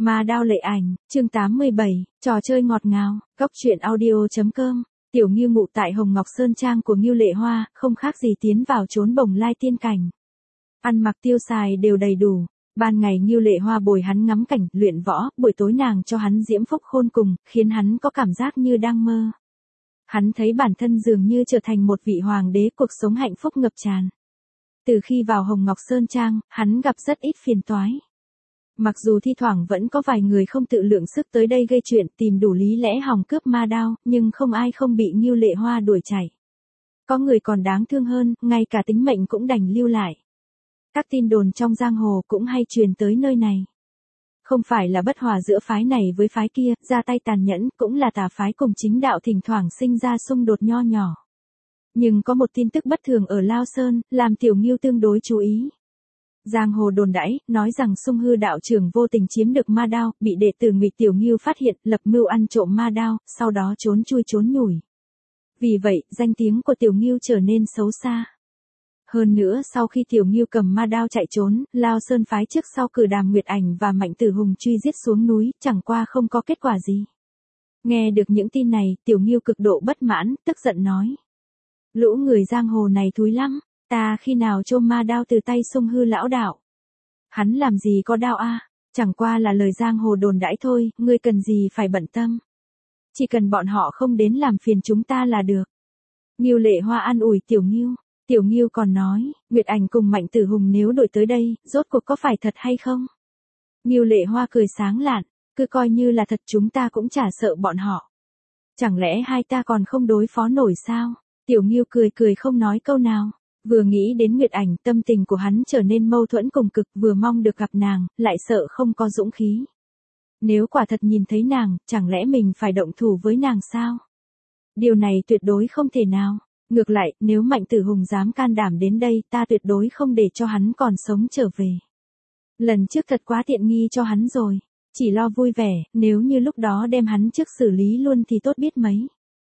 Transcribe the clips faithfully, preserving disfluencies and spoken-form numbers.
Ma Đao Lệ Ảnh, chương tám mươi bảy, trò chơi ngọt ngào, góc truyện audio chấm com. Tiểu Ngưu ngụ tại Hồng Ngọc Sơn Trang của Ngưu Lệ Hoa, không khác gì tiến vào chốn bồng lai tiên cảnh. Ăn mặc tiêu xài đều đầy đủ. Ban ngày Ngưu Lệ Hoa bồi hắn ngắm cảnh, luyện võ, buổi tối nàng cho hắn diễm phúc khôn cùng, khiến hắn có cảm giác như đang mơ. Hắn thấy bản thân dường như trở thành một vị hoàng đế, cuộc sống hạnh phúc ngập tràn. Từ khi vào Hồng Ngọc Sơn Trang, hắn gặp rất ít phiền toái. Mặc dù thi thoảng vẫn có vài người không tự lượng sức tới đây gây chuyện, tìm đủ lý lẽ hòng cướp ma đao, nhưng không ai không bị Ngưu Lệ Hoa đuổi chạy. Có người còn đáng thương hơn, ngay cả tính mệnh cũng đành lưu lại. Các tin đồn trong giang hồ cũng hay truyền tới nơi này. Không phải là bất hòa giữa phái này với phái kia, ra tay tàn nhẫn, cũng là tà phái cùng chính đạo thỉnh thoảng sinh ra xung đột nho nhỏ. Nhưng có một tin tức bất thường ở Lao Sơn, làm Tiểu Ngưu tương đối chú ý. Giang hồ đồn đãi, nói rằng Sung Hư đạo trưởng vô tình chiếm được ma đao, bị đệ tử Ngụy Tiểu Ngưu phát hiện, lập mưu ăn trộm ma đao, sau đó trốn chui trốn nhủi. Vì vậy, danh tiếng của Tiểu Ngưu trở nên xấu xa. Hơn nữa, sau khi Tiểu Ngưu cầm ma đao chạy trốn, Lao Sơn phái trước sau cử Đàm Nguyệt Ảnh và Mạnh Tử Hùng truy giết xuống núi, chẳng qua không có kết quả gì. Nghe được những tin này, Tiểu Ngưu cực độ bất mãn, tức giận nói: lũ người giang hồ này thúi lắm. Ta khi nào chôm ma đao từ tay Sung Hư lão đạo? Hắn làm gì có đao a? Chẳng qua là lời giang hồ đồn đãi thôi, ngươi cần gì phải bận tâm. Chỉ cần bọn họ không đến làm phiền chúng ta là được. Ngưu Lệ Hoa an ủi Tiểu Ngưu. Tiểu Ngưu còn nói, Nguyệt Ảnh cùng Mạnh Tử Hùng nếu đổi tới đây, rốt cuộc có phải thật hay không? Ngưu Lệ Hoa cười sáng lạn, cứ coi như là thật, chúng ta cũng chả sợ bọn họ. Chẳng lẽ hai ta còn không đối phó nổi sao? Tiểu Ngưu cười cười không nói câu nào. Vừa nghĩ đến Nguyệt Ảnh, tâm tình của hắn trở nên mâu thuẫn cùng cực, vừa mong được gặp nàng, lại sợ không có dũng khí. Nếu quả thật nhìn thấy nàng, chẳng lẽ mình phải động thủ với nàng sao? Điều này tuyệt đối không thể nào. Ngược lại, nếu Mạnh Tử Hùng dám can đảm đến đây, ta tuyệt đối không để cho hắn còn sống trở về. Lần trước thật quá tiện nghi cho hắn rồi. Chỉ lo vui vẻ, nếu như lúc đó đem hắn trước xử lý luôn thì tốt biết mấy.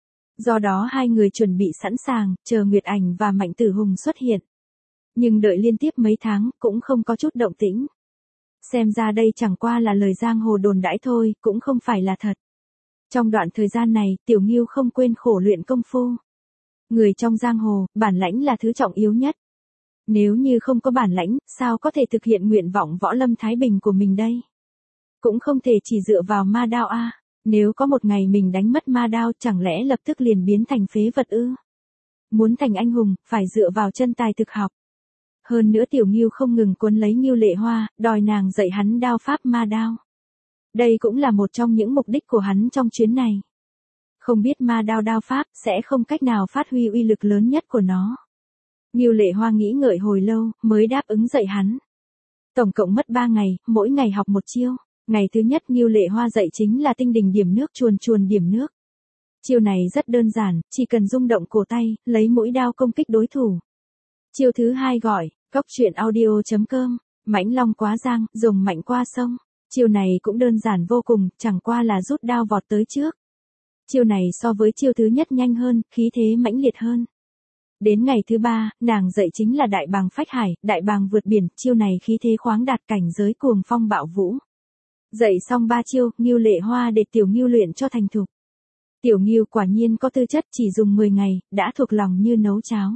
Do đó hai người chuẩn bị sẵn sàng, chờ Nguyệt Ảnh và Mạnh Tử Hùng xuất hiện. Nhưng đợi liên tiếp mấy tháng, cũng không có chút động tĩnh. Xem ra đây chẳng qua là lời giang hồ đồn đãi thôi, cũng không phải là thật. Trong đoạn thời gian này, Tiểu Ngưu không quên khổ luyện công phu. Người trong giang hồ, bản lãnh là thứ trọng yếu nhất. Nếu như không có bản lãnh, sao có thể thực hiện nguyện vọng võ lâm thái bình của mình đây? Cũng không thể chỉ dựa vào ma đao a. Nếu có một ngày mình đánh mất ma đao, chẳng lẽ lập tức liền biến thành phế vật ư? Muốn thành anh hùng, phải dựa vào chân tài thực học. Hơn nữa Tiểu Ngưu không ngừng cuốn lấy Ngưu Lệ Hoa, đòi nàng dạy hắn đao pháp ma đao. Đây cũng là một trong những mục đích của hắn trong chuyến này. Không biết ma đao đao pháp, sẽ không cách nào phát huy uy lực lớn nhất của nó. Ngưu Lệ Hoa nghĩ ngợi hồi lâu, mới đáp ứng dạy hắn. Tổng cộng mất ba ngày, mỗi ngày học một chiêu. Ngày thứ nhất Ngưu Lệ Hoa dạy chính là tinh đình điểm nước, chuồn chuồn điểm nước. Chiêu này rất đơn giản, chỉ cần rung động cổ tay, lấy mũi đao công kích đối thủ. Chiêu thứ hai gọi, góc truyện audio chấm com, mãnh long quá giang, dùng mạnh qua sông. Chiêu này cũng đơn giản vô cùng, chẳng qua là rút đao vọt tới trước. Chiêu này so với chiêu thứ nhất nhanh hơn, khí thế mãnh liệt hơn. Đến ngày thứ ba, nàng dạy chính là đại bàng phách hải, đại bàng vượt biển, chiêu này khí thế khoáng đạt, cảnh giới cuồng phong bạo vũ. Dạy xong ba chiêu, Ngưu Lệ Hoa để Tiểu Ngưu luyện cho thành thục. Tiểu Ngưu quả nhiên có tư chất, chỉ dùng mười ngày, đã thuộc lòng như nấu cháo.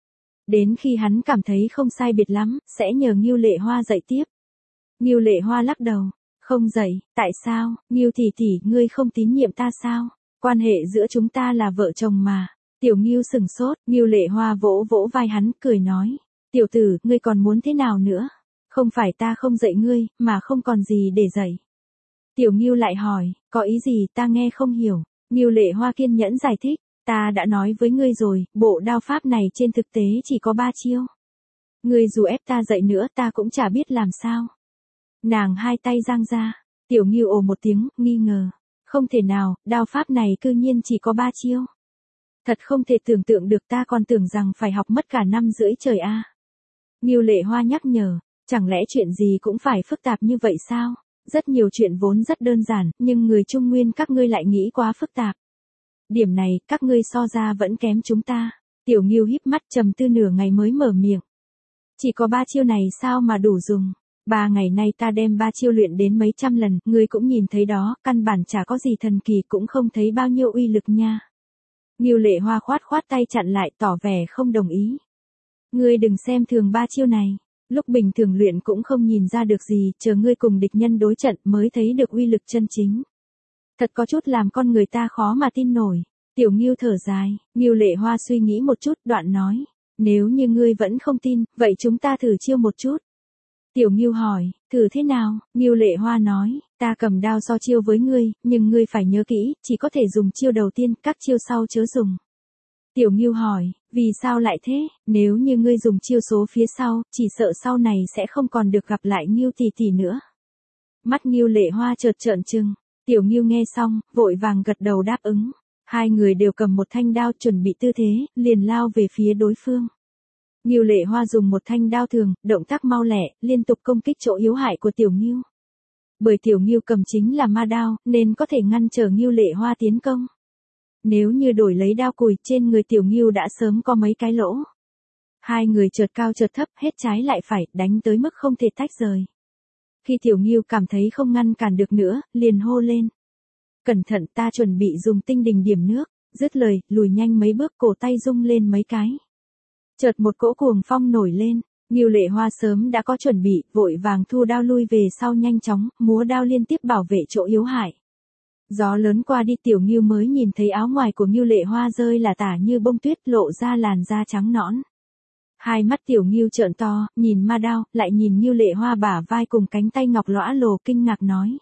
Đến khi hắn cảm thấy không sai biệt lắm, sẽ nhờ Ngưu Lệ Hoa dạy tiếp. Ngưu Lệ Hoa lắc đầu, không dạy, tại sao? Ngưu tỷ tỷ, ngươi không tín nhiệm ta sao? Quan hệ giữa chúng ta là vợ chồng mà. Tiểu Ngưu sừng sốt, Ngưu Lệ Hoa vỗ vỗ vai hắn, cười nói, tiểu tử, ngươi còn muốn thế nào nữa? Không phải ta không dạy ngươi, mà không còn gì để dạy. Tiểu Ngưu lại hỏi, có ý gì ta nghe không hiểu. Ngưu Lệ Hoa kiên nhẫn giải thích, ta đã nói với ngươi rồi, bộ đao pháp này trên thực tế chỉ có ba chiêu. Ngươi dù ép ta dạy nữa ta cũng chả biết làm sao. Nàng hai tay giang ra, Tiểu Ngưu ồ một tiếng, nghi ngờ. Không thể nào, đao pháp này cư nhiên chỉ có ba chiêu. Thật không thể tưởng tượng được, ta còn tưởng rằng phải học mất cả năm rưỡi trời a. Ngưu Lệ Hoa nhắc nhở, chẳng lẽ chuyện gì cũng phải phức tạp như vậy sao? Rất nhiều chuyện vốn rất đơn giản, nhưng người Trung Nguyên các ngươi lại nghĩ quá phức tạp. Điểm này, các ngươi so ra vẫn kém chúng ta. Tiểu Ngưu híp mắt trầm tư nửa ngày mới mở miệng. Chỉ có ba chiêu này sao mà đủ dùng? Ba ngày nay ta đem ba chiêu luyện đến mấy trăm lần, ngươi cũng nhìn thấy đó, căn bản chả có gì thần kỳ cũng không thấy bao nhiêu uy lực nha. Ngưu Lệ Hoa khoát khoát tay chặn lại tỏ vẻ không đồng ý. Ngươi đừng xem thường ba chiêu này, lúc bình thường luyện cũng không nhìn ra được gì, chờ ngươi cùng địch nhân đối trận mới thấy được uy lực chân chính. Thật có chút làm con người ta khó mà tin nổi. Tiểu Ngưu thở dài, Ngưu Lệ Hoa suy nghĩ một chút, đoạn nói, nếu như ngươi vẫn không tin, vậy chúng ta thử chiêu một chút. Tiểu Ngưu hỏi, thử thế nào? Ngưu Lệ Hoa nói, ta cầm đao so chiêu với ngươi, nhưng ngươi phải nhớ kỹ, chỉ có thể dùng chiêu đầu tiên, các chiêu sau chớ dùng. Tiểu Ngưu hỏi, vì sao lại thế? Nếu như ngươi dùng chiêu số phía sau, chỉ sợ sau này sẽ không còn được gặp lại Ngưu tỷ tỷ nữa. Mắt Ngưu Lệ Hoa chợt trợn trừng. Tiểu Ngưu nghe xong, vội vàng gật đầu đáp ứng. Hai người đều cầm một thanh đao chuẩn bị tư thế, liền lao về phía đối phương. Ngưu Lệ Hoa dùng một thanh đao thường, động tác mau lẹ, liên tục công kích chỗ yếu hại của Tiểu Ngưu. Bởi Tiểu Ngưu cầm chính là ma đao, nên có thể ngăn trở Ngưu Lệ Hoa tiến công. Nếu như đổi lấy đao cùi, trên người Tiểu Ngưu đã sớm có mấy cái lỗ. Hai người chợt cao chợt thấp, hết trái lại phải, đánh tới mức không thể tách rời. Khi Tiểu Ngưu cảm thấy không ngăn cản được nữa, liền hô lên. Cẩn thận, ta chuẩn bị dùng tinh đình điểm nước. Dứt lời, lùi nhanh mấy bước, cổ tay rung lên mấy cái. Chợt một cỗ cuồng phong nổi lên, Ngưu Lệ Hoa sớm đã có chuẩn bị, vội vàng thu đao lui về sau nhanh chóng, múa đao liên tiếp bảo vệ chỗ yếu hại. Gió lớn qua đi, Tiểu Ngưu mới nhìn thấy áo ngoài của Ngưu Lệ Hoa rơi là tả như bông tuyết, lộ ra làn da trắng nõn. Hai mắt Tiểu Ngưu trợn to, nhìn ma đao, lại nhìn Ngưu Lệ Hoa bả vai cùng cánh tay ngọc lõa lồ, kinh ngạc nói.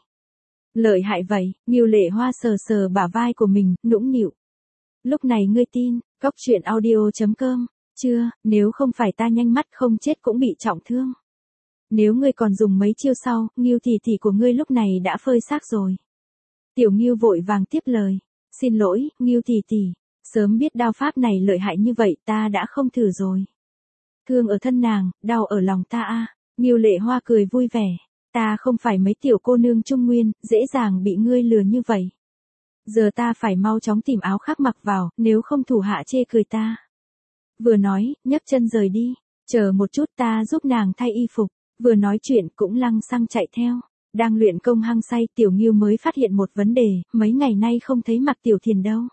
Lợi hại vậy. Ngưu Lệ Hoa sờ sờ bả vai của mình, nũng nịu. Lúc này ngươi tin, Cóc Truyện Audio chấm com. Chưa, nếu không phải ta nhanh mắt không chết cũng bị trọng thương. Nếu ngươi còn dùng mấy chiêu sau, Ngưu tỷ tỷ của ngươi lúc này đã phơi xác rồi. Tiểu Ngưu vội vàng tiếp lời. Xin lỗi, Ngưu tỷ tỷ. Sớm biết đao pháp này lợi hại như vậy, ta đã không thử rồi. Thương ở thân nàng, đau ở lòng ta a. Ngưu Lệ Hoa cười vui vẻ. Ta không phải mấy tiểu cô nương Trung Nguyên, dễ dàng bị ngươi lừa như vậy. Giờ ta phải mau chóng tìm áo khác mặc vào, nếu không thủ hạ chê cười ta. Vừa nói, nhấc chân rời đi. Chờ một chút, ta giúp nàng thay y phục. Vừa nói chuyện cũng lăng xăng chạy theo. Đang luyện công hăng say, Tiểu Ngưu mới phát hiện một vấn đề, mấy ngày nay không thấy Mạc Tiểu Thiền đâu.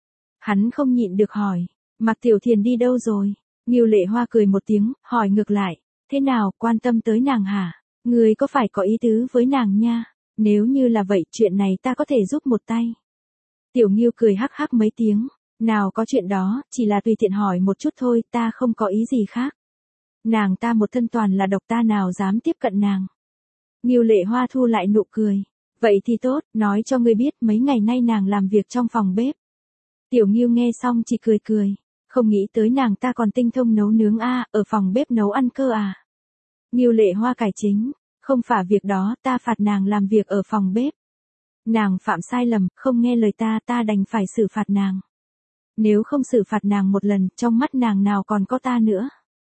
Hắn không nhịn được hỏi, Mạc Tiểu Thiền đi đâu rồi? Ngưu Lệ Hoa cười một tiếng, hỏi ngược lại, thế nào, quan tâm tới nàng hả? Ngươi có phải có ý tứ với nàng nha? Nếu như là vậy, chuyện này ta có thể giúp một tay. Tiểu Ngưu cười hắc hắc mấy tiếng, nào có chuyện đó, chỉ là tùy tiện hỏi một chút thôi, ta không có ý gì khác. Nàng ta một thân toàn là độc, ta nào dám tiếp cận nàng. Ngưu Lệ Hoa thu lại nụ cười. Vậy thì tốt, nói cho ngươi biết, mấy ngày nay nàng làm việc trong phòng bếp. Tiểu Ngưu nghe xong chỉ cười cười, không nghĩ tới nàng ta còn tinh thông nấu nướng a, ở phòng bếp nấu ăn cơ à. Ngưu Lệ Hoa cải chính, không phải việc đó, ta phạt nàng làm việc ở phòng bếp. Nàng phạm sai lầm, không nghe lời ta, ta đành phải xử phạt nàng. Nếu không xử phạt nàng một lần, trong mắt nàng nào còn có ta nữa.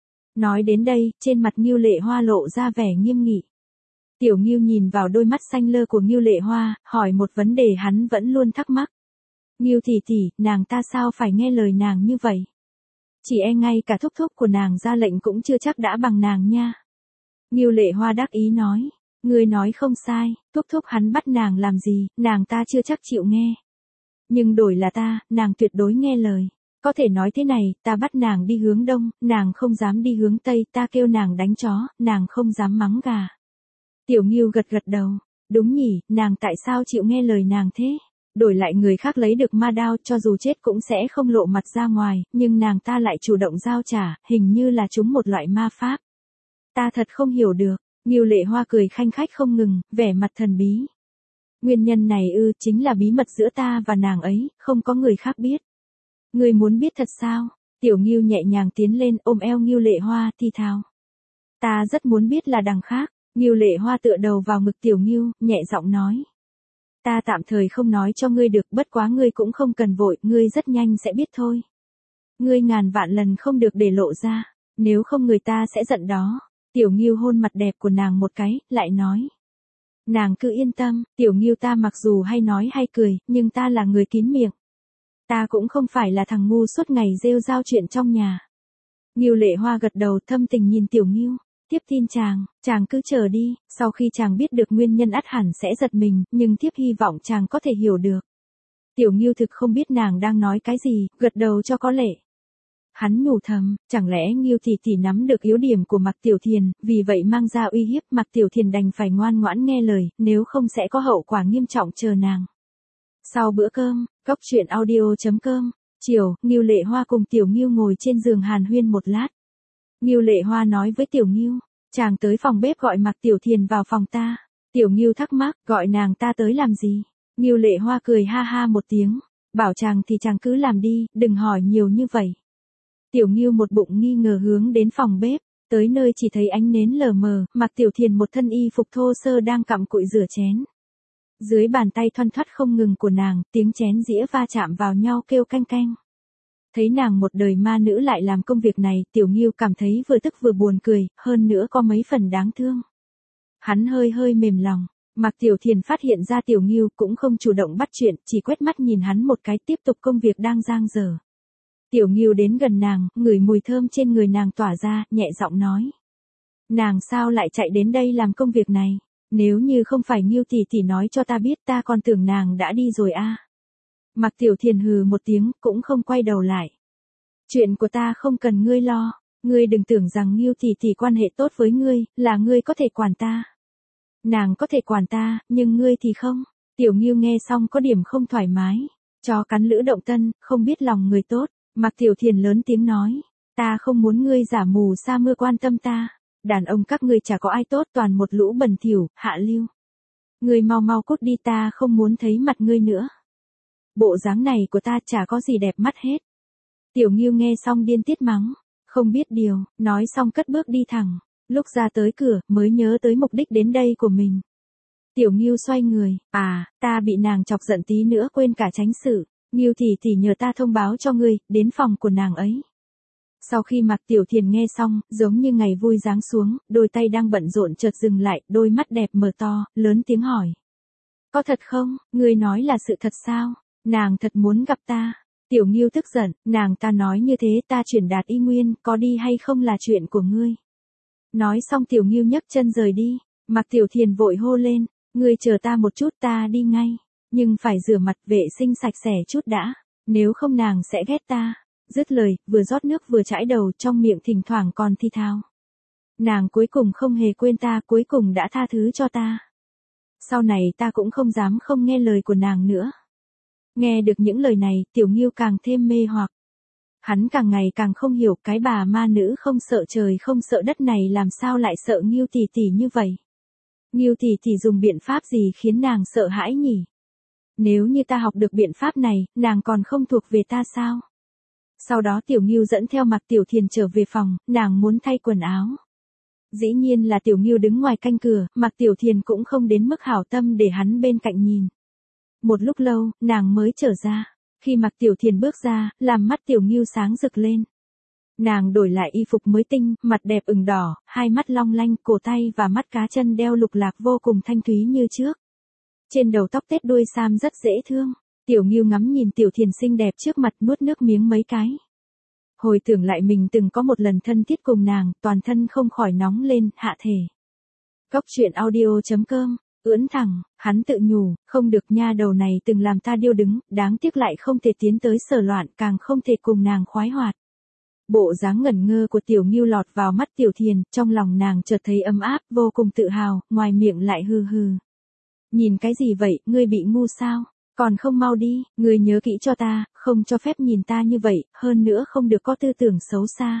Nói đến đây, trên mặt Ngưu Lệ Hoa lộ ra vẻ nghiêm nghị. Tiểu Ngưu nhìn vào đôi mắt xanh lơ của Ngưu Lệ Hoa, hỏi một vấn đề hắn vẫn luôn thắc mắc. Ngưu tỷ tỷ, nàng ta sao phải nghe lời nàng như vậy? Chỉ e ngay cả thúc thúc của nàng ra lệnh cũng chưa chắc đã bằng nàng nha. Ngưu Lệ Hoa đắc ý nói, ngươi nói không sai, thúc thúc hắn bắt nàng làm gì, nàng ta chưa chắc chịu nghe. Nhưng đổi là ta, nàng tuyệt đối nghe lời. Có thể nói thế này, ta bắt nàng đi hướng đông, nàng không dám đi hướng tây, ta kêu nàng đánh chó, nàng không dám mắng gà. Tiểu Ngưu gật gật đầu, đúng nhỉ, nàng tại sao chịu nghe lời nàng thế? Đổi lại người khác lấy được ma đao, cho dù chết cũng sẽ không lộ mặt ra ngoài, nhưng nàng ta lại chủ động giao trả, hình như là chúng một loại ma pháp. Ta thật không hiểu được. Ngưu Lệ Hoa cười khanh khách không ngừng, vẻ mặt thần bí. Nguyên nhân này ư, chính là bí mật giữa ta và nàng ấy, không có người khác biết. Ngươi muốn biết thật sao? Tiểu Ngưu nhẹ nhàng tiến lên, ôm eo Ngưu Lệ Hoa, thi thào. Ta rất muốn biết là đằng khác. Ngưu Lệ Hoa tựa đầu vào ngực Tiểu Ngưu, nhẹ giọng nói. Ta tạm thời không nói cho ngươi được, bất quá ngươi cũng không cần vội, ngươi rất nhanh sẽ biết thôi. Ngươi ngàn vạn lần không được để lộ ra, nếu không người ta sẽ giận đó. Tiểu Ngưu hôn mặt đẹp của nàng một cái, lại nói. Nàng cứ yên tâm, Tiểu Ngưu ta mặc dù hay nói hay cười, nhưng ta là người kín miệng. Ta cũng không phải là thằng ngu suốt ngày rêu rao chuyện trong nhà. Ngưu Lệ Hoa gật đầu thâm tình nhìn Tiểu Ngưu. Tiếp tin chàng, chàng cứ chờ đi, sau khi chàng biết được nguyên nhân ắt hẳn sẽ giật mình, nhưng tiếp hy vọng chàng có thể hiểu được. Tiểu Ngưu thực không biết nàng đang nói cái gì, gật đầu cho có lệ. Hắn nhủ thầm, chẳng lẽ Ngưu tỷ tỷ nắm được yếu điểm của Mạc Tiểu Thiền, vì vậy mang ra uy hiếp, Mạc Tiểu Thiền đành phải ngoan ngoãn nghe lời, nếu không sẽ có hậu quả nghiêm trọng chờ nàng. Sau bữa cơm, Cốc truyện audio chấm com, chiều, Ngưu Lệ Hoa cùng Tiểu Ngưu ngồi trên giường hàn huyên một lát. Ngưu Lệ Hoa nói với Tiểu Ngưu, chàng tới phòng bếp gọi Mạc Tiểu Thiền vào phòng ta. Tiểu Ngưu thắc mắc, gọi nàng ta tới làm gì? Ngưu Lệ Hoa cười ha ha một tiếng, bảo chàng thì chàng cứ làm đi, đừng hỏi nhiều như vậy. Tiểu Ngưu một bụng nghi ngờ hướng đến phòng bếp, tới nơi chỉ thấy ánh nến lờ mờ, Mạc Tiểu Thiền một thân y phục thô sơ đang cặm cụi rửa chén. Dưới bàn tay thoăn thoắt không ngừng của nàng, tiếng chén dĩa va chạm vào nhau kêu canh canh. Thấy nàng một đời ma nữ lại làm công việc này, Tiểu Ngưu cảm thấy vừa tức vừa buồn cười, hơn nữa có mấy phần đáng thương. Hắn hơi hơi mềm lòng, Mạc Tiểu Thiền phát hiện ra Tiểu Ngưu cũng không chủ động bắt chuyện, chỉ quét mắt nhìn hắn một cái tiếp tục công việc đang dang dở. Tiểu Ngưu đến gần nàng, ngửi mùi thơm trên người nàng tỏa ra, nhẹ giọng nói. Nàng sao lại chạy đến đây làm công việc này? Nếu như không phải Ngưu tỷ tỷ nói cho ta biết ta còn tưởng nàng đã đi rồi a. À. Mạc Tiểu Thiền hừ một tiếng, cũng không quay đầu lại. Chuyện của ta không cần ngươi lo, ngươi đừng tưởng rằng Ngưu tỷ tỷ quan hệ tốt với ngươi, là ngươi có thể quản ta. Nàng có thể quản ta, nhưng ngươi thì không. Tiểu Ngưu nghe xong có điểm không thoải mái. Chó cắn lữ động tân, không biết lòng người tốt. Mạc Tiểu Thiền lớn tiếng nói, ta không muốn ngươi giả mù sa mưa quan tâm ta. Đàn ông các ngươi chả có ai tốt, toàn một lũ bẩn thỉu, hạ lưu. Ngươi mau mau cút đi, ta không muốn thấy mặt ngươi nữa. Bộ dáng này của ta chả có gì đẹp mắt hết. Tiểu Ngưu nghe xong điên tiết mắng, không biết điều, nói xong cất bước đi thẳng. Lúc ra tới cửa, mới nhớ tới mục đích đến đây của mình. Tiểu Ngưu xoay người, à, ta bị nàng chọc giận tí nữa quên cả tránh sự. Ngưu tỷ tỷ nhờ ta thông báo cho ngươi, đến phòng của nàng ấy. Sau khi Mạc Tiểu Thiền nghe xong, giống như ngày vui giáng xuống, đôi tay đang bận rộn chợt dừng lại, đôi mắt đẹp mở to, lớn tiếng hỏi. Có thật không, ngươi nói là sự thật sao? Nàng thật muốn gặp ta. Tiểu Ngưu tức giận, nàng ta nói như thế ta chuyển đạt y nguyên, có đi hay không là chuyện của ngươi. Nói xong Tiểu Ngưu nhấc chân rời đi, Mạc Tiểu Thiền vội hô lên, ngươi chờ ta một chút ta đi ngay, nhưng phải rửa mặt vệ sinh sạch sẽ chút đã, nếu không nàng sẽ ghét ta. Dứt lời, vừa rót nước vừa chãi đầu, trong miệng thỉnh thoảng còn thi thao. Nàng cuối cùng không hề quên ta, cuối cùng đã tha thứ cho ta. Sau này ta cũng không dám không nghe lời của nàng nữa. Nghe được những lời này, Tiểu Ngưu càng thêm mê hoặc. Hắn càng ngày càng không hiểu cái bà ma nữ không sợ trời không sợ đất này làm sao lại sợ Ngưu tỷ tỷ như vậy. Ngưu tỷ tỷ dùng biện pháp gì khiến nàng sợ hãi nhỉ? Nếu như ta học được biện pháp này, nàng còn không thuộc về ta sao? Sau đó Tiểu Ngưu dẫn theo Mạc Tiểu Thiền trở về phòng, nàng muốn thay quần áo. Dĩ nhiên là Tiểu Ngưu đứng ngoài canh cửa, Mạc Tiểu Thiền cũng không đến mức hảo tâm để hắn bên cạnh nhìn. Một lúc lâu, nàng mới trở ra. Khi Mạc Tiểu Thiền bước ra, làm mắt Tiểu Ngưu sáng rực lên. Nàng đổi lại y phục mới tinh, mặt đẹp ửng đỏ, hai mắt long lanh, cổ tay và mắt cá chân đeo lục lạc vô cùng thanh thúy như trước. Trên đầu tóc tết đuôi sam rất dễ thương. Tiểu Ngưu ngắm nhìn Tiểu Thiền xinh đẹp trước mặt nuốt nước miếng mấy cái. Hồi tưởng lại mình từng có một lần thân thiết cùng nàng, toàn thân không khỏi nóng lên, hạ thể. Cốc truyện audio chấm com, ưỡn thẳng, hắn tự nhủ, không được nha đầu này từng làm ta điêu đứng, đáng tiếc lại không thể tiến tới sở loạn, càng không thể cùng nàng khoái hoạt. Bộ dáng ngẩn ngơ của Tiểu Ngưu lọt vào mắt Tiểu Thiền, trong lòng nàng chợt thấy ấm áp, vô cùng tự hào, ngoài miệng lại hừ hừ. Nhìn cái gì vậy, ngươi bị ngu sao? Còn không mau đi, ngươi nhớ kỹ cho ta, không cho phép nhìn ta như vậy, hơn nữa không được có tư tưởng xấu xa.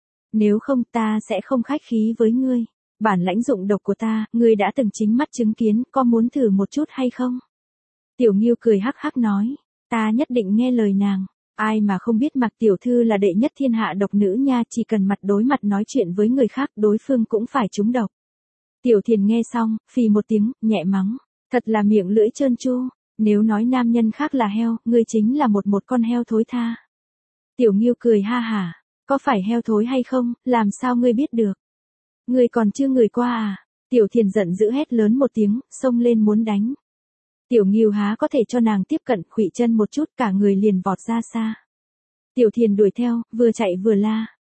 Nếu không ta sẽ không khách khí với ngươi. Bản lãnh dụng độc của ta, ngươi đã từng chính mắt chứng kiến, có muốn thử một chút hay không? Tiểu Ngưu cười hắc hắc nói, ta nhất định nghe lời nàng. Ai mà không biết Mạc tiểu thư là đệ nhất thiên hạ độc nữ nha, chỉ cần mặt đối mặt nói chuyện với người khác, đối phương cũng phải trúng độc. Tiểu Thiền nghe xong, phì một tiếng, nhẹ mắng, thật là miệng lưỡi trơn tru. Nếu nói nam nhân khác là heo, ngươi chính là một một con heo thối tha. Tiểu Ngưu cười ha hả, có phải heo thối hay không, làm sao ngươi biết được? Ngươi còn chưa ngửi qua à? Tiểu Thiền giận dữ hét lớn một tiếng, xông lên muốn đánh. Tiểu Ngưu há có thể cho nàng tiếp cận, khuỵu chân một chút cả người liền vọt ra xa. Tiểu Thiền đuổi theo, vừa chạy vừa la,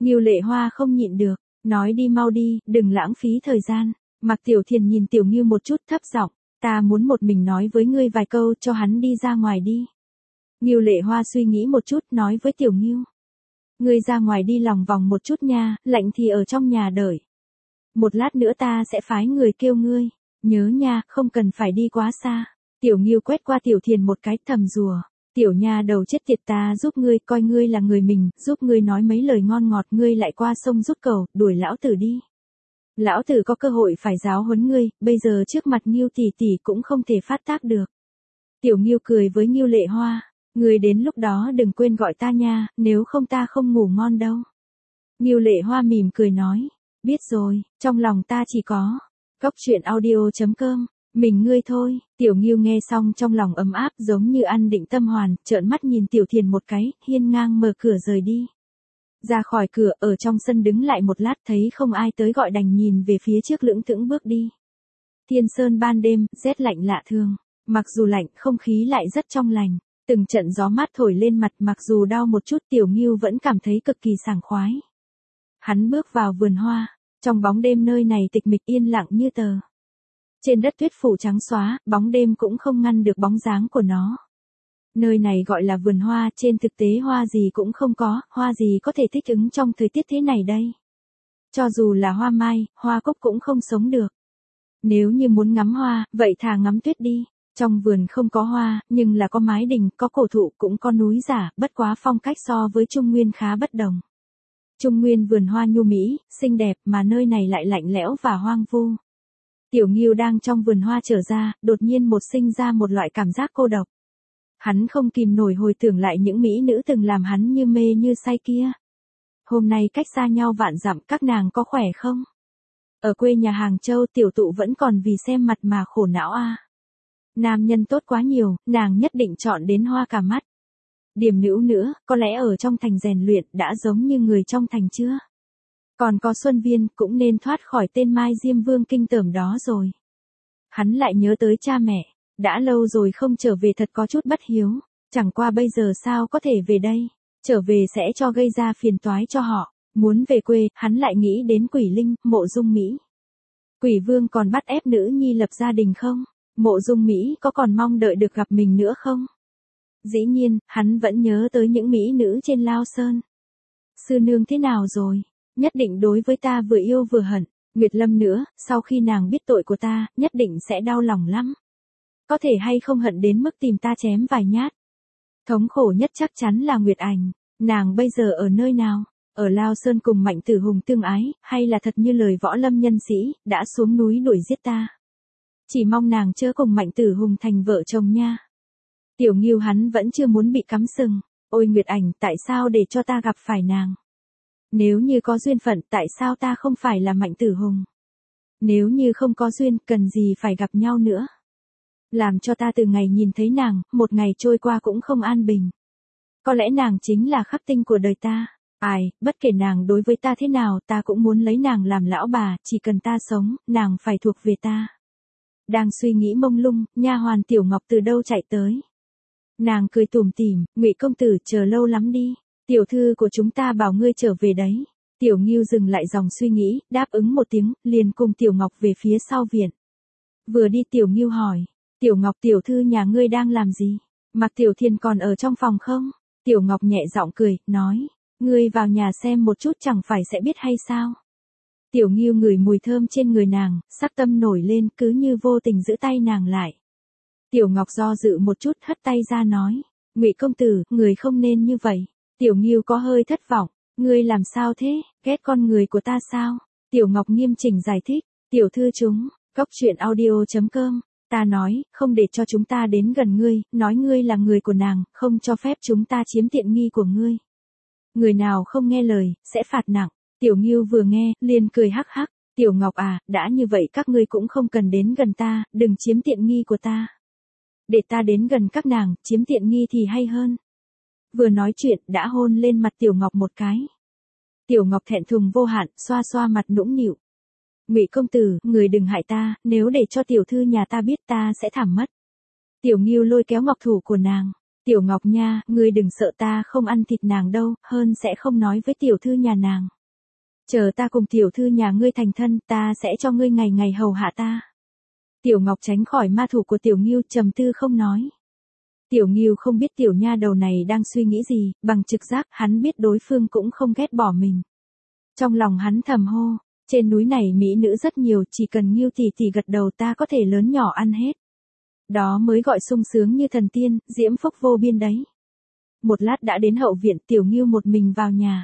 Ngưu Lệ Hoa không nhịn được, nói đi mau đi, đừng lãng phí thời gian. Mạc Tiểu Thiền nhìn Tiểu Ngưu một chút thấp giọng, ta muốn một mình nói với ngươi vài câu, cho hắn đi ra ngoài đi. Ngưu Lệ Hoa suy nghĩ một chút nói với Tiểu Ngưu. Ngươi ra ngoài đi lòng vòng một chút nha, lạnh thì ở trong nhà đợi. Một lát nữa ta sẽ phái người kêu ngươi, nhớ nha, không cần phải đi quá xa. Tiểu Ngưu quét qua Tiểu Thiền một cái thầm rùa. Tiểu nha đầu chết tiệt, ta giúp ngươi, coi ngươi là người mình, giúp ngươi nói mấy lời ngon ngọt, ngươi lại qua sông rút cầu, đuổi lão tử đi. Lão tử có cơ hội phải giáo huấn ngươi, bây giờ trước mặt Ngưu tỷ tỷ cũng không thể phát tác được. Tiểu Ngưu cười với Ngưu Lệ Hoa, ngươi đến lúc đó đừng quên gọi ta nha, nếu không ta không ngủ ngon đâu. Ngưu Lệ Hoa mỉm cười nói, biết rồi, trong lòng ta chỉ có Cốc Truyện Audio chấm com. Mình ngươi thôi. Tiểu Ngưu nghe xong trong lòng ấm áp giống như ăn định tâm hoàn, trợn mắt nhìn Tiểu Thiền một cái, hiên ngang mở cửa rời đi. Ra khỏi cửa, ở trong sân đứng lại một lát, thấy không ai tới gọi đành nhìn về phía trước lững thững bước đi. Thiên sơn ban đêm, rét lạnh lạ thường. Mặc dù lạnh, không khí lại rất trong lành. Từng trận gió mát thổi lên mặt, mặc dù đau một chút, Tiểu Ngưu vẫn cảm thấy cực kỳ sảng khoái. Hắn bước vào vườn hoa. Trong bóng đêm nơi này tịch mịch yên lặng như tờ. Trên đất tuyết phủ trắng xóa, bóng đêm cũng không ngăn được bóng dáng của nó. Nơi này gọi là vườn hoa, trên thực tế hoa gì cũng không có, hoa gì có thể thích ứng trong thời tiết thế này đây. Cho dù là hoa mai, hoa cúc cũng không sống được. Nếu như muốn ngắm hoa, vậy thà ngắm tuyết đi. Trong vườn không có hoa, nhưng là có mái đình, có cổ thụ, cũng có núi giả, bất quá phong cách so với Trung Nguyên khá bất đồng. Trung Nguyên vườn hoa nhu mỹ, xinh đẹp, mà nơi này lại lạnh lẽo và hoang vu. Tiểu Ngưu đang trong vườn hoa trở ra, đột nhiên một sinh ra một loại cảm giác cô độc. Hắn không kìm nổi hồi tưởng lại những mỹ nữ từng làm hắn như mê như say kia. Hôm nay cách xa nhau vạn dặm, các nàng có khỏe không? Ở quê nhà Hàng Châu, tiểu tụ vẫn còn vì xem mặt mà khổ não a. À. Nam nhân tốt quá nhiều, nàng nhất định chọn đến hoa cả mắt. Điểm nữ nữa, có lẽ ở trong thành rèn luyện đã giống như người trong thành chưa? Còn có Xuân Viên cũng nên thoát khỏi tên Mai Diêm Vương kinh tởm đó rồi. Hắn lại nhớ tới cha mẹ, đã lâu rồi không trở về thật có chút bất hiếu, chẳng qua bây giờ sao có thể về đây, trở về sẽ cho gây ra phiền toái cho họ, muốn về quê, hắn lại nghĩ đến Quỷ Linh, Mộ Dung Mỹ. Quỷ Vương còn bắt ép nữ nhi lập gia đình không? Mộ Dung Mỹ có còn mong đợi được gặp mình nữa không? Dĩ nhiên, hắn vẫn nhớ tới những mỹ nữ trên Lao Sơn. Sư nương thế nào rồi? Nhất định đối với ta vừa yêu vừa hận. Nguyệt Lâm nữa, sau khi nàng biết tội của ta, nhất định sẽ đau lòng lắm. Có thể hay không hận đến mức tìm ta chém vài nhát. Thống khổ nhất chắc chắn là Nguyệt Ảnh. Nàng bây giờ ở nơi nào? Ở Lao Sơn cùng Mạnh Tử Hùng tương ái, hay là thật như lời võ lâm nhân sĩ, đã xuống núi đuổi giết ta? Chỉ mong nàng chớ cùng Mạnh Tử Hùng thành vợ chồng nha. Tiểu Ngưu hắn vẫn chưa muốn bị cắm sừng. Ôi Nguyệt Ảnh, tại sao để cho ta gặp phải nàng? Nếu như có duyên phận, tại sao ta không phải là Mạnh Tử Hùng? Nếu như không có duyên, cần gì phải gặp nhau nữa? Làm cho ta từ ngày nhìn thấy nàng, một ngày trôi qua cũng không an bình. Có lẽ nàng chính là khắc tinh của đời ta. Ai, bất kể nàng đối với ta thế nào, ta cũng muốn lấy nàng làm lão bà, chỉ cần ta sống, nàng phải thuộc về ta. Đang suy nghĩ mông lung, nha hoàn Tiểu Ngọc từ đâu chạy tới. Nàng cười tủm tỉm, Ngụy công tử chờ lâu lắm đi. Tiểu thư của chúng ta bảo ngươi trở về đấy. Tiểu Ngưu dừng lại dòng suy nghĩ, đáp ứng một tiếng, liền cùng Tiểu Ngọc về phía sau viện. Vừa đi Tiểu Ngưu hỏi, Tiểu Ngọc tiểu thư nhà ngươi đang làm gì? Mạc Tiểu Thiền còn ở trong phòng không? Tiểu Ngọc nhẹ giọng cười, nói, ngươi vào nhà xem một chút chẳng phải sẽ biết hay sao? Tiểu Ngưu ngửi mùi thơm trên người nàng, sắc tâm nổi lên, cứ như vô tình giữ tay nàng lại. Tiểu Ngọc do dự một chút, hất tay ra nói, Ngụy công tử, người không nên như vậy. Tiểu Ngưu có hơi thất vọng, ngươi làm sao thế, ghét con người của ta sao? Tiểu Ngọc nghiêm chỉnh giải thích, tiểu thư chúng, Cốc Truyện Audio chấm com, ta nói, không để cho chúng ta đến gần ngươi, nói ngươi là người của nàng, không cho phép chúng ta chiếm tiện nghi của ngươi. Người nào không nghe lời, sẽ phạt nặng. Tiểu Ngưu vừa nghe, liền cười hắc hắc, Tiểu Ngọc à, đã như vậy các ngươi cũng không cần đến gần ta, đừng chiếm tiện nghi của ta. Để ta đến gần các nàng, chiếm tiện nghi thì hay hơn. Vừa nói chuyện, đã hôn lên mặt Tiểu Ngọc một cái. Tiểu Ngọc thẹn thùng vô hạn, xoa xoa mặt nũng nịu. Ngụy công tử, người đừng hại ta, nếu để cho tiểu thư nhà ta biết ta sẽ thảm mất. Tiểu Ngưu lôi kéo ngọc thủ của nàng. Tiểu Ngọc nha, ngươi đừng sợ ta không ăn thịt nàng đâu, hơn sẽ không nói với tiểu thư nhà nàng. Chờ ta cùng tiểu thư nhà ngươi thành thân, ta sẽ cho ngươi ngày ngày hầu hạ ta. Tiểu Ngọc tránh khỏi ma thủ của Tiểu Ngưu, trầm tư không nói. Tiểu Ngưu không biết tiểu nha đầu này đang suy nghĩ gì, bằng trực giác hắn biết đối phương cũng không ghét bỏ mình. Trong lòng hắn thầm hô, trên núi này mỹ nữ rất nhiều, chỉ cần Ngưu tỷ tỷ gật đầu ta có thể lớn nhỏ ăn hết. Đó mới gọi sung sướng như thần tiên, diễm phúc vô biên đấy. Một lát đã đến hậu viện, Tiểu Ngưu một mình vào nhà.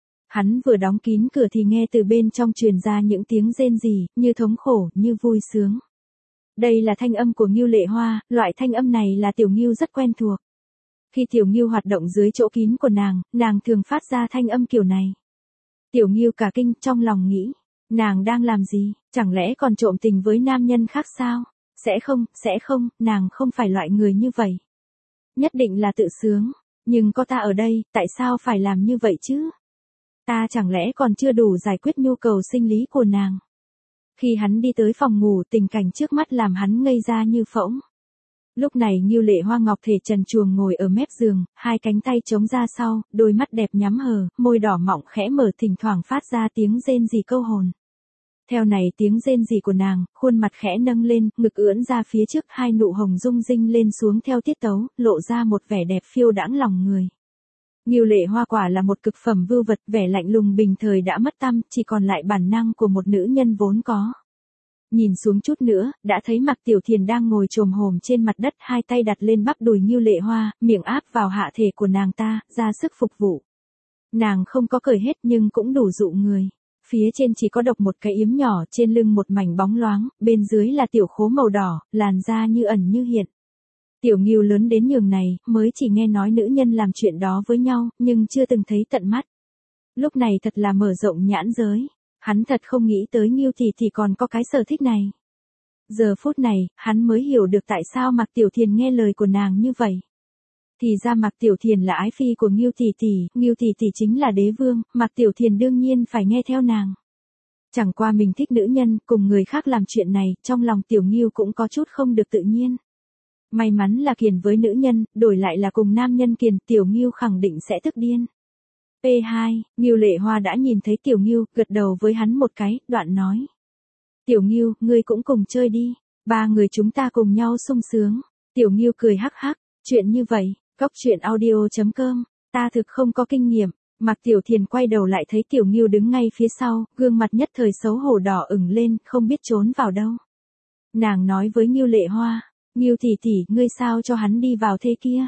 Hắn vừa đóng kín cửa thì nghe từ bên trong truyền ra những tiếng rên rỉ, như thống khổ, như vui sướng. Đây là thanh âm của Ngưu Lệ Hoa, loại thanh âm này là Tiểu Ngưu rất quen thuộc. Khi Tiểu Ngưu hoạt động dưới chỗ kín của nàng, nàng thường phát ra thanh âm kiểu này. Tiểu Ngưu cả kinh, trong lòng nghĩ, nàng đang làm gì, chẳng lẽ còn trộm tình với nam nhân khác sao? Sẽ không, sẽ không, nàng không phải loại người như vậy. Nhất định là tự sướng, nhưng có ta ở đây, tại sao phải làm như vậy chứ? Ta chẳng lẽ còn chưa đủ giải quyết nhu cầu sinh lý của nàng? Khi hắn đi tới phòng ngủ, tình cảnh trước mắt làm hắn ngây ra như phỗng. Lúc này Ngưu Lệ Hoa ngọc thể trần truồng ngồi ở mép giường, hai cánh tay chống ra sau, đôi mắt đẹp nhắm hờ, môi đỏ mọng khẽ mở, thỉnh thoảng phát ra tiếng rên rỉ câu hồn. Theo này tiếng rên rỉ của nàng, khuôn mặt khẽ nâng lên, ngực ưỡn ra phía trước, hai nụ hồng rung rinh lên xuống theo tiết tấu, lộ ra một vẻ đẹp phiêu đãng lòng người. Ngưu Lệ Hoa quả là một cực phẩm vưu vật, vẻ lạnh lùng bình thời đã mất tăm, chỉ còn lại bản năng của một nữ nhân vốn có. Nhìn xuống chút nữa, đã thấy Mạc Tiểu Thiền đang ngồi chồm hổm trên mặt đất, hai tay đặt lên bắp đùi Ngưu Lệ Hoa, miệng áp vào hạ thể của nàng ta, ra sức phục vụ. Nàng không có cởi hết nhưng cũng đủ dụ người. Phía trên chỉ có độc một cái yếm nhỏ, trên lưng một mảnh bóng loáng, bên dưới là tiểu khố màu đỏ, làn da như ẩn như hiện. Tiểu Ngưu lớn đến nhường này, mới chỉ nghe nói nữ nhân làm chuyện đó với nhau, nhưng chưa từng thấy tận mắt. Lúc này thật là mở rộng nhãn giới. Hắn thật không nghĩ tới Ngưu thì thì còn có cái sở thích này. Giờ phút này, hắn mới hiểu được tại sao Mạc Tiểu Thiền nghe lời của nàng như vậy. Thì ra Mạc Tiểu Thiền là ái phi của Ngưu tỷ tỷ, Ngưu tỷ tỷ chính là đế vương, Mạc Tiểu Thiền đương nhiên phải nghe theo nàng. Chẳng qua mình thích nữ nhân, cùng người khác làm chuyện này, trong lòng Tiểu Ngưu cũng có chút không được tự nhiên. May mắn là kiền với nữ nhân, đổi lại là cùng nam nhân kiền, Tiểu Ngưu khẳng định sẽ tức điên. P hai, Ngưu Lệ Hoa đã nhìn thấy Tiểu Ngưu, gật đầu với hắn một cái, đoạn nói. Tiểu Ngưu, ngươi cũng cùng chơi đi, ba người chúng ta cùng nhau sung sướng. Tiểu Ngưu cười hắc hắc, chuyện như vậy, góc truyện audio chấm com, ta thực không có kinh nghiệm. Mạc Tiểu Thiền quay đầu lại thấy Tiểu Ngưu đứng ngay phía sau, gương mặt nhất thời xấu hổ đỏ ửng lên, không biết trốn vào đâu. Nàng nói với Ngưu Lệ Hoa, Ngưu tỷ tỷ, ngươi sao cho hắn đi vào thế kia?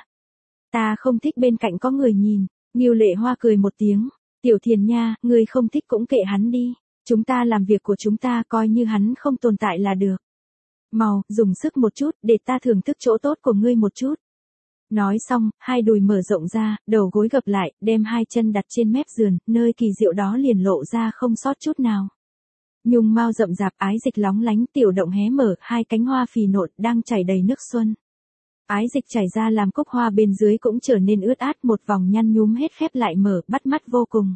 Ta không thích bên cạnh có người nhìn. Ngưu Lệ Hoa cười một tiếng, Tiểu Thiền nha, ngươi không thích cũng kệ hắn đi, chúng ta làm việc của chúng ta coi như hắn không tồn tại là được. Mau, dùng sức một chút, để ta thưởng thức chỗ tốt của ngươi một chút. Nói xong, hai đùi mở rộng ra, đầu gối gập lại, đem hai chân đặt trên mép giường, nơi kỳ diệu đó liền lộ ra không sót chút nào. Nhung mau rậm rạp, ái dịch lóng lánh, tiểu động hé mở, hai cánh hoa phì nộn đang chảy đầy nước xuân. Ái dịch chảy ra làm cúc hoa bên dưới cũng trở nên ướt át, một vòng nhăn nhúm hết khép lại mở, bắt mắt vô cùng.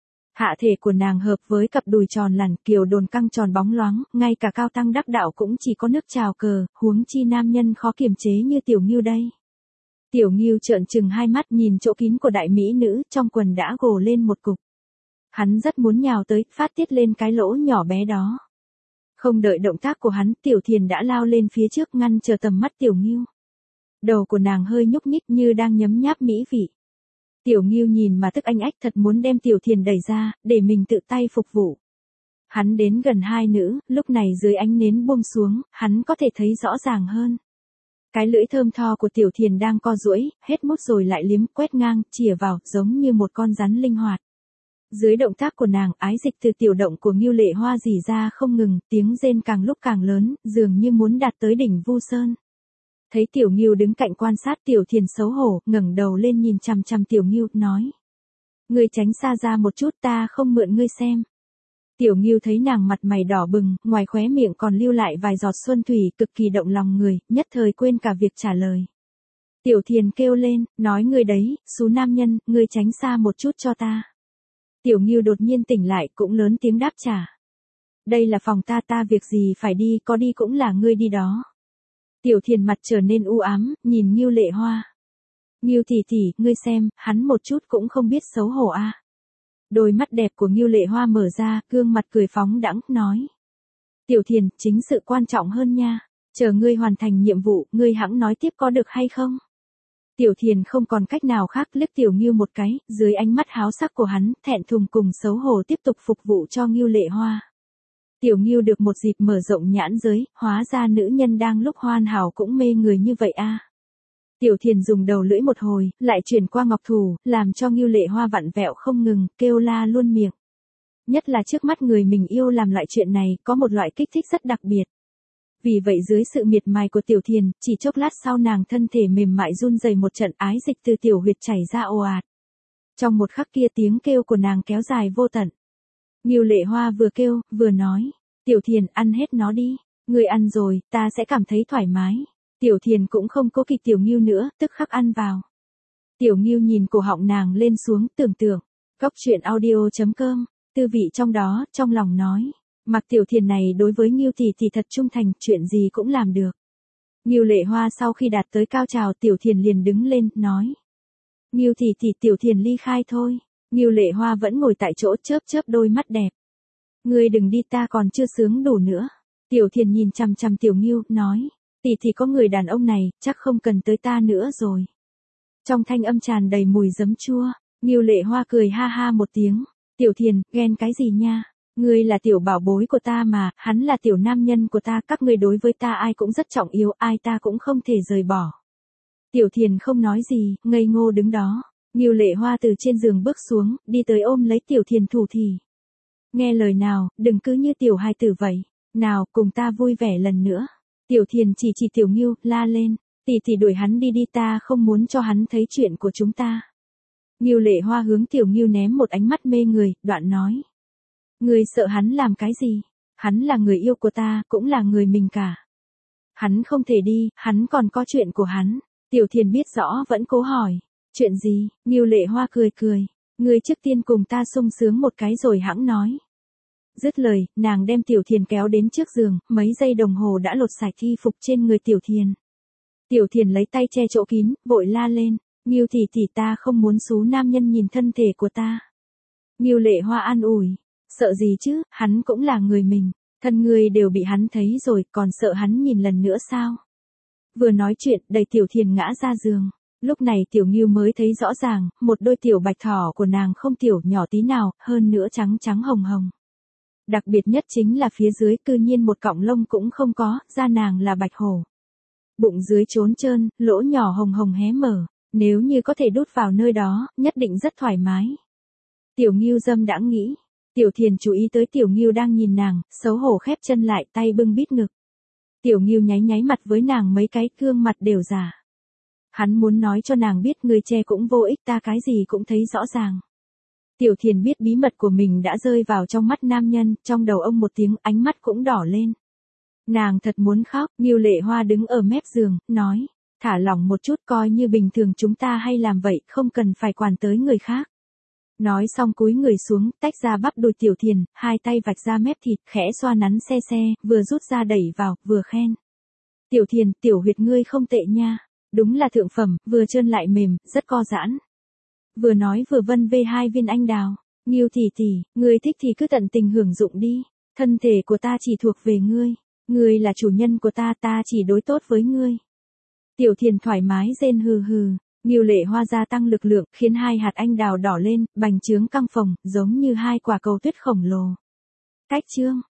Hạ thể của nàng hợp với cặp đùi tròn lẳn, kiều đồn căng tròn bóng loáng, ngay cả cao tăng đắc đạo cũng chỉ có nước trào cờ, huống chi nam nhân khó kiềm chế như Tiểu Ngưu đây. Tiểu Ngưu trợn trừng hai mắt nhìn chỗ kín của đại mỹ nữ, trong quần đã gồ lên một cục. Hắn rất muốn nhào tới, phát tiết lên cái lỗ nhỏ bé đó. Không đợi động tác của hắn, Tiểu Thiền đã lao lên phía trước ngăn chờ tầm mắt Tiểu Ngưu. Đầu của nàng hơi nhúc nhích như đang nhấm nháp mỹ vị. Tiểu Ngưu nhìn mà tức anh ách, thật muốn đem Tiểu Thiền đẩy ra, để mình tự tay phục vụ. Hắn đến gần hai nữ, lúc này dưới ánh nến buông xuống, hắn có thể thấy rõ ràng hơn. Cái lưỡi thơm tho của Tiểu Thiền đang co duỗi, hết mút rồi lại liếm, quét ngang, chìa vào, giống như một con rắn linh hoạt. Dưới động tác của nàng, ái dịch từ tiểu động của Ngưu Lệ Hoa rỉ ra không ngừng, tiếng rên càng lúc càng lớn, dường như muốn đạt tới đỉnh Vu Sơn. Thấy Tiểu Ngưu đứng cạnh quan sát, Tiểu Thiền xấu hổ, ngẩng đầu lên nhìn chằm chằm Tiểu Ngưu, nói. Ngươi tránh xa ra một chút, ta không mượn ngươi xem. Tiểu Ngưu thấy nàng mặt mày đỏ bừng, ngoài khóe miệng còn lưu lại vài giọt xuân thủy, cực kỳ động lòng người, nhất thời quên cả việc trả lời. Tiểu Thiền kêu lên, nói ngươi đấy, xú nam nhân, ngươi tránh xa một chút cho ta. Tiểu Ngưu đột nhiên tỉnh lại, cũng lớn tiếng đáp trả. Đây là phòng ta, ta việc gì phải đi, có đi cũng là ngươi đi đó. Tiểu Thiền mặt trở nên u ám, nhìn Ngưu Lệ Hoa. Ngưu tỷ tỷ, ngươi xem, hắn một chút cũng không biết xấu hổ a. Đôi mắt đẹp của Ngưu Lệ Hoa mở ra, gương mặt cười phóng đãng, nói. Tiểu Thiền, chính sự quan trọng hơn nha. Chờ ngươi hoàn thành nhiệm vụ, ngươi hẵng nói tiếp có được hay không? Tiểu Thiền không còn cách nào khác, liếc Tiểu Ngưu một cái, dưới ánh mắt háo sắc của hắn, thẹn thùng cùng xấu hổ tiếp tục phục vụ cho Ngưu Lệ Hoa. Tiểu Ngưu được một dịp mở rộng nhãn giới, hóa ra nữ nhân đang lúc hoàn hảo cũng mê người như vậy a. Tiểu Thiền dùng đầu lưỡi một hồi, lại chuyển qua ngọc thủ, làm cho Ngưu Lệ Hoa vặn vẹo không ngừng, kêu la luôn miệng. Nhất là trước mắt người mình yêu làm loại chuyện này, có một loại kích thích rất đặc biệt. Vì vậy dưới sự miệt mài của Tiểu Thiền, chỉ chốc lát sau nàng thân thể mềm mại run rẩy một trận, ái dịch từ tiểu huyệt chảy ra ồ ạt. Trong một khắc kia tiếng kêu của nàng kéo dài vô tận. Ngưu Lệ Hoa vừa kêu, vừa nói, Tiểu Thiền ăn hết nó đi, ngươi ăn rồi, ta sẽ cảm thấy thoải mái. Tiểu Thiền cũng không cố kỵ Tiểu Ngưu nữa, tức khắc ăn vào. Tiểu Ngưu nhìn cổ họng nàng lên xuống, tưởng tượng, cóc truyện audio chấm com, tư vị trong đó, trong lòng nói. Mặc Tiểu Thiền này đối với Ngưu tỷ tỷ thật trung thành, chuyện gì cũng làm được. Ngưu Lệ Hoa sau khi đạt tới cao trào, Tiểu Thiền liền đứng lên, nói. Ngưu tỷ tỷ, Tiểu Thiền ly khai thôi. Ngưu Lệ Hoa vẫn ngồi tại chỗ chớp chớp đôi mắt đẹp. Ngươi đừng đi, ta còn chưa sướng đủ nữa. Tiểu Thiền nhìn chằm chằm Tiểu Ngưu, nói. Tỷ tỷ có người đàn ông này, chắc không cần tới ta nữa rồi. Trong thanh âm tràn đầy mùi giấm chua, Ngưu Lệ Hoa cười ha ha một tiếng. Tiểu Thiền, ghen cái gì nha? Ngươi là tiểu bảo bối của ta mà, hắn là tiểu nam nhân của ta, các ngươi đối với ta ai cũng rất trọng yếu, ai ta cũng không thể rời bỏ. Tiểu Thiền không nói gì, ngây ngô đứng đó. Ngưu Lệ Hoa từ trên giường bước xuống, đi tới ôm lấy Tiểu Thiền thủ thỉ. Nghe lời nào, đừng cứ như tiểu hài tử vậy. Nào, cùng ta vui vẻ lần nữa. Tiểu Thiền chỉ chỉ Tiểu Ngưu, la lên. Tỷ tỷ đuổi hắn đi đi, ta không muốn cho hắn thấy chuyện của chúng ta. Ngưu Lệ Hoa hướng Tiểu Ngưu ném một ánh mắt mê người, đoạn nói. Ngươi sợ hắn làm cái gì? Hắn là người yêu của ta, cũng là người mình cả. Hắn không thể đi, hắn còn có chuyện của hắn. Tiểu Thiền biết rõ vẫn cố hỏi. Chuyện gì? Ngưu Lệ Hoa cười cười. Ngươi trước tiên cùng ta sung sướng một cái rồi hẵng nói. Dứt lời, nàng đem Tiểu Thiền kéo đến trước giường, mấy giây đồng hồ đã lột sạch y phục trên người Tiểu Thiền. Tiểu Thiền lấy tay che chỗ kín, vội la lên. Ngưu tỷ tỷ, ta không muốn xú nam nhân nhìn thân thể của ta. Ngưu Lệ Hoa an ủi. Sợ gì chứ, hắn cũng là người mình, thân ngươi đều bị hắn thấy rồi, còn sợ hắn nhìn lần nữa sao? Vừa nói chuyện, đẩy Tiểu Thiền ngã ra giường. Lúc này Tiểu Ngưu mới thấy rõ ràng, một đôi tiểu bạch thỏ của nàng không tiểu nhỏ tí nào, hơn nữa trắng trắng hồng hồng. Đặc biệt nhất chính là phía dưới cư nhiên một cọng lông cũng không có, da nàng là bạch hổ. Bụng dưới trốn trơn, lỗ nhỏ hồng hồng hé mở, nếu như có thể đút vào nơi đó, nhất định rất thoải mái. Tiểu Ngưu dâm đãng nghĩ. Tiểu Thiền chú ý tới Tiểu Ngưu đang nhìn nàng, xấu hổ khép chân lại, tay bưng bít ngực. Tiểu Ngưu nháy nháy mặt với nàng mấy cái, gương mặt đều giả. Hắn muốn nói cho nàng biết người che cũng vô ích, ta cái gì cũng thấy rõ ràng. Tiểu Thiền biết bí mật của mình đã rơi vào trong mắt nam nhân, trong đầu ông một tiếng, ánh mắt cũng đỏ lên. Nàng thật muốn khóc, Ngưu Lệ Hoa đứng ở mép giường, nói, thả lỏng một chút, coi như bình thường chúng ta hay làm vậy, không cần phải quản tới người khác. Nói xong cúi người xuống, tách ra bắp đùi Tiểu Thiền, hai tay vạch ra mép thịt, khẽ xoa nắn xe xe, vừa rút ra đẩy vào, vừa khen. Tiểu Thiền, tiểu huyệt ngươi không tệ nha, đúng là thượng phẩm, vừa trơn lại mềm, rất co giãn. Vừa nói vừa vân vê hai viên anh đào. Ngưu tỷ tỷ, ngươi thích thì cứ tận tình hưởng dụng đi, thân thể của ta chỉ thuộc về ngươi, ngươi là chủ nhân của ta, ta chỉ đối tốt với ngươi. Tiểu Thiền thoải mái rên hừ hừ. Ngưu Lệ Hoa gia tăng lực lượng, khiến hai hạt anh đào đỏ lên, bành trướng căng phồng, giống như hai quả cầu tuyết khổng lồ. Cách chương